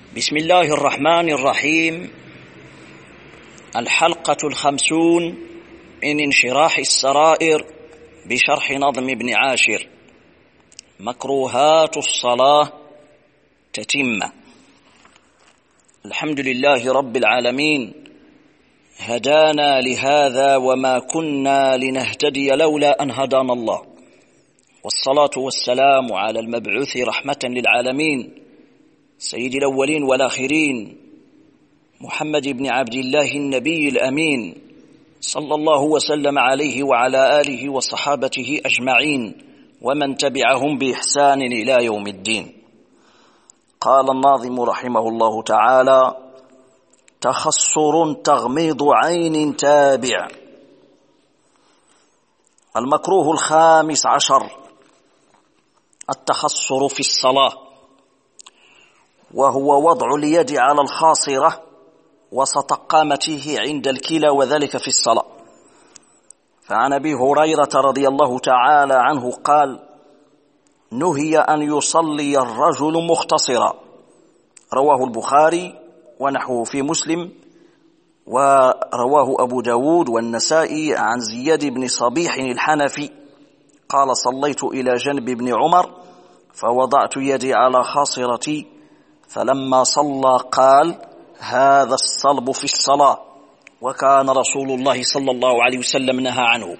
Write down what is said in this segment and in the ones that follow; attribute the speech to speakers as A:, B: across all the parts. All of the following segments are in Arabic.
A: بسم الله الرحمن الرحيم. الحلقة 50 من انشراح السرائر بشرح نظم ابن عاشر. مكروهات الصلاة تتمة. الحمد لله رب العالمين، هدانا لهذا وما كنا لنهتدي لولا أن هدانا الله، والصلاة والسلام على المبعوث رحمة للعالمين سيد الأولين والآخرين محمد بن عبد الله النبي الأمين، صلى الله وسلم عليه وعلى آله وصحابته أجمعين ومن تبعهم بإحسان إلى يوم الدين. قال الناظم رحمه الله تعالى: تخصر تغميض عين تابع. المكروه 15 التخصر في الصلاة، وهو وضع اليد على الخاصرة وسط قامته عند الكلى، وذلك في الصلاة. فعن أبي هريرة رضي الله تعالى عنه قال: نهي أن يصلي الرجل مختصرا، رواه البخاري ونحوه في مسلم، ورواه أبو داود والنسائي عن زياد بن صبيح الحنفي قال: صليت إلى جنب ابن عمر فوضعت يدي على خاصرتي، فلما صلى قال: هذا الصلب في الصلاة، وكان رسول الله صلى الله عليه وسلم نهى عنه.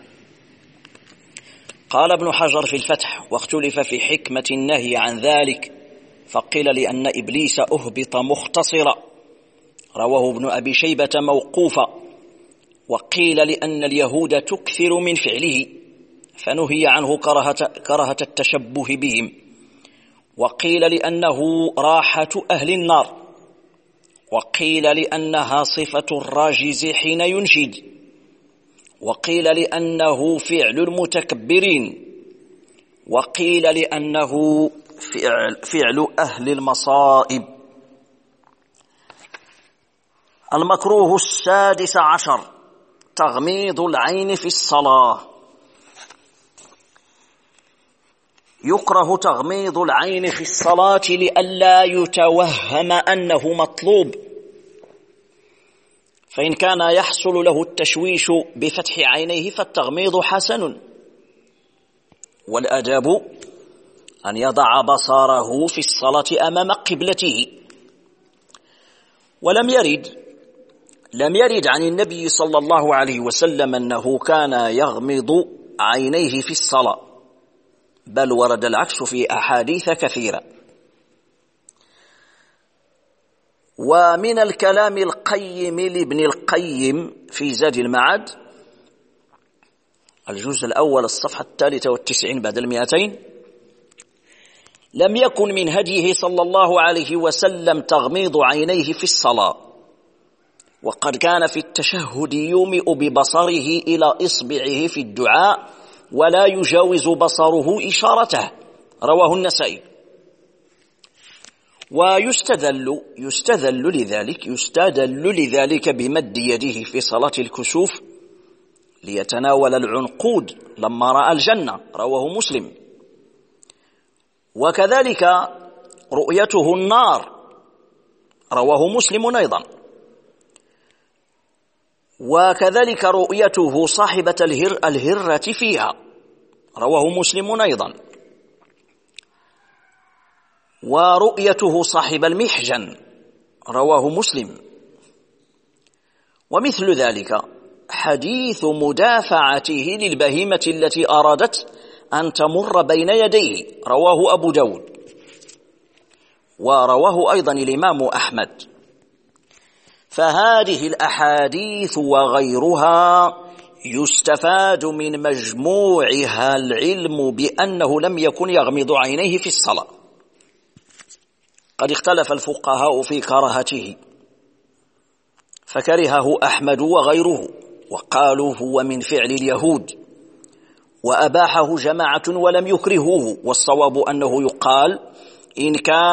A: قال ابن حجر في الفتح: واختلف في حكمة النهي عن ذلك، فقيل لأن إبليس أهبط مختصرا، رواه ابن أبي شيبة موقوفا، وقيل لأن اليهود تكثر من فعله فنهي عنه كرهة التشبه بهم، وقيل لأنه راحة أهل النار، وقيل لأنها صفة الراجز حين ينشد، وقيل لأنه فعل المتكبرين، وقيل لأنه فعل أهل المصائب. المكروه 16 تغميض العين في الصلاة. يكره تغميض العين في الصلاة لئلا يتوهم أنه مطلوب، فإن كان يحصل له التشويش بفتح عينيه فالتغميض حسن، والأدب أن يضع بصره في الصلاة أمام قبلته. ولم يرد عن النبي صلى الله عليه وسلم أنه كان يغمض عينيه في الصلاة، بل ورد العكس في أحاديث كثيرة. ومن الكلام القيم لابن القيم في زاد المعاد الجزء الأول الصفحة 93 بعد 200: لم يكن من هديه صلى الله عليه وسلم تغميض عينيه في الصلاة، وقد كان في التشهد يومئ ببصره إلى إصبعه في الدعاء ولا يجاوز بصره إشارته، رواه النسائي. ويستدل لذلك بمد يده في صلاة الكسوف ليتناول العنقود لما رأى الجنة، رواه مسلم. وكذلك رؤيته النار، رواه مسلم أيضا. وكذلك رؤيته صاحبة الهرة فيها، رواه مسلم أيضا. ورؤيته صاحب المحجن، رواه مسلم. ومثل ذلك حديث مدافعته للبهيمة التي أرادت أن تمر بين يديه، رواه أبو داود، ورواه أيضا الإمام أحمد. فهذه الأحاديث وغيرها يستفاد من مجموعها العلم بأنه لم يكن يغمض عينيه في الصلاة. قد اختلف الفقهاء في كراهته، فكرهه أحمد وغيره، وقالوا هو من فعل اليهود، وأباحه جماعة ولم يكرهوه. والصواب أنه يقال إن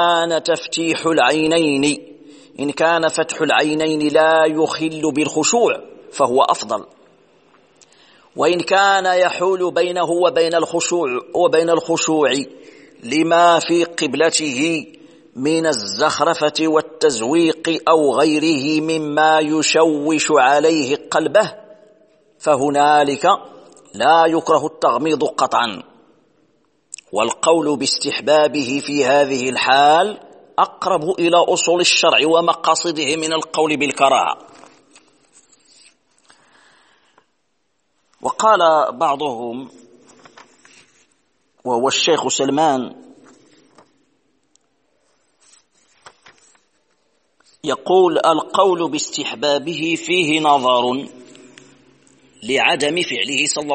A: كان فتح العينين لا يخل بالخشوع فهو أفضل، وإن كان يحول بينه وبين الخشوع لما في قبلته من الزخرفة والتزويق أو غيره مما يشوش عليه قلبه، فهنالك لا يكره التغميض قطعا. والقول باستحبابه في هذه الحال أقرب إلى أصول الشرع ومقاصده من القول بالكراهة. وقال بعضهم وهو الشيخ سلمان يقول: القول باستحبابه فيه نظر لعدم فعله صلى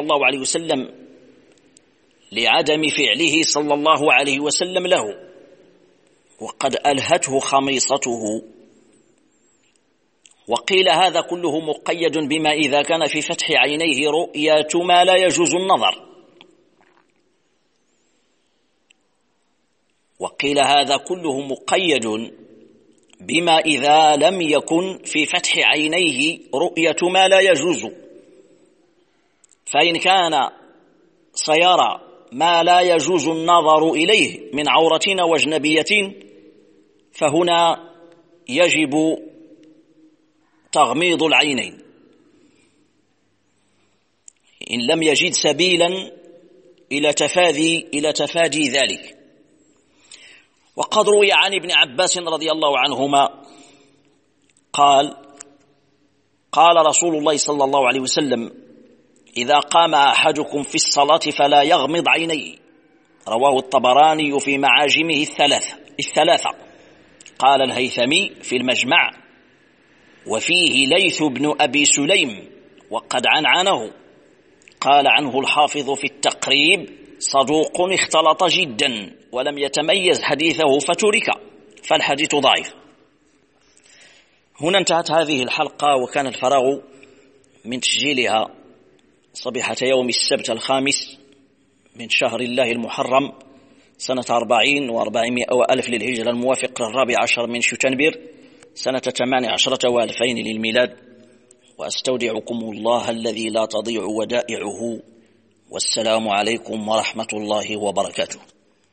A: الله عليه وسلم له، وقد ألهته خميصته. وقيل هذا كله مقيد بما إذا كان في فتح عينيه رؤية ما لا يجوز النظر. وقيل هذا كله مقيد بما إذا لم يكن في فتح عينيه رؤية ما لا يجوز، فإن كان سيرى ما لا يجوز النظر إليه من عورة وأجنبية فهنا يجب تغميض العينين إن لم يجد سبيلا إلى تفادي ذلك. وقد روي عن ابن عباس رضي الله عنهما قال رسول الله صلى الله عليه وسلم: إذا قام أحدكم في الصلاة فلا يغمض عينيه. رواه الطبراني في معاجمه الثلاثة. قال الهيثمي في المجمع: وفيه ليث بن أبي سليم وقد عنعنه. قال عنه الحافظ في التقريب: صدوق اختلط جدا ولم يتميز حديثه فترك، فالحديث ضعيف. هنا انتهت هذه الحلقة، وكان الفراغ من تسجيلها صبيحة يوم السبت 5 من شهر الله المحرم سنة 40 و400 وألف للهجرة، الموافق 14 من شتنبر سنة 18 و2000 للميلاد. وأستودعكم الله الذي لا تضيع ودائعه، والسلام عليكم ورحمة الله وبركاته.